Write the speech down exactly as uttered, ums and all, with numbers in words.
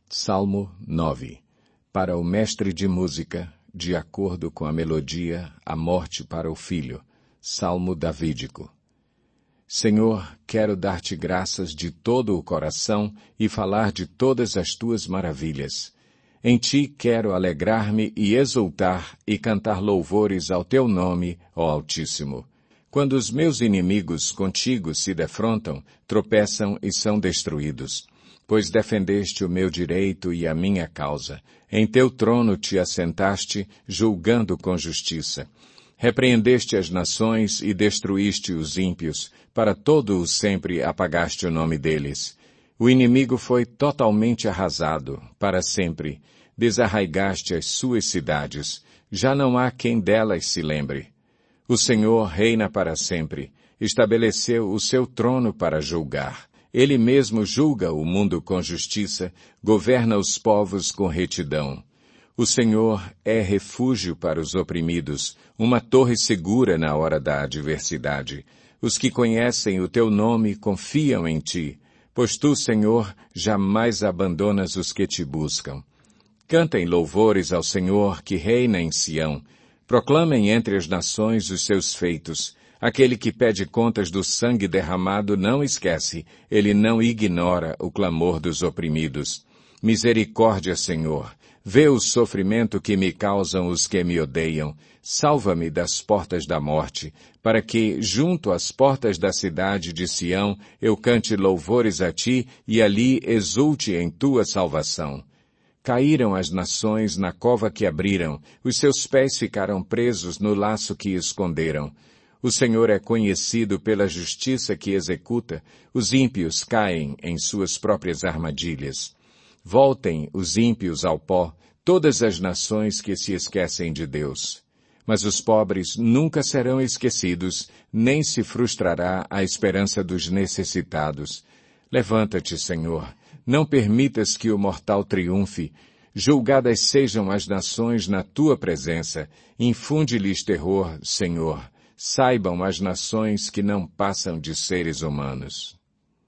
Salmo nove. Para o mestre de música, de acordo com a melodia, a morte para o filho. Salmo davídico. Senhor, quero dar-te graças de todo o coração e falar de todas as tuas maravilhas. Em ti quero alegrar-me e exultar e cantar louvores ao teu nome, ó Altíssimo. Quando os meus inimigos contigo se defrontam, tropeçam e são destruídos. Pois defendeste o meu direito e a minha causa. Em teu trono te assentaste, julgando com justiça. Repreendeste as nações e destruíste os ímpios, para todo o sempre apagaste o nome deles. O inimigo foi totalmente arrasado, para sempre. Desarraigaste as suas cidades, já não há quem delas se lembre. O Senhor reina para sempre, estabeleceu o seu trono para julgar. Ele mesmo julga o mundo com justiça, governa os povos com retidão. O Senhor é refúgio para os oprimidos, uma torre segura na hora da adversidade. Os que conhecem o teu nome confiam em ti, pois tu, Senhor, jamais abandonas os que te buscam. Cantem louvores ao Senhor que reina em Sião. Proclamem entre as nações os seus feitos. Aquele que pede contas do sangue derramado não esquece, ele não ignora o clamor dos oprimidos. Misericórdia, Senhor, vê o sofrimento que me causam os que me odeiam. Salva-me das portas da morte, para que, junto às portas da cidade de Sião, eu cante louvores a ti e ali exulte em tua salvação. Caíram as nações na cova que abriram, os seus pés ficaram presos no laço que esconderam. O Senhor é conhecido pela justiça que executa, os ímpios caem em suas próprias armadilhas. Voltem os ímpios ao pó, todas as nações que se esquecem de Deus. Mas os pobres nunca serão esquecidos, nem se frustrará a esperança dos necessitados. Levanta-te, Senhor, não permitas que o mortal triunfe. Julgadas sejam as nações na tua presença, infunde-lhes terror, Senhor. Saibam as nações que não passam de seres humanos.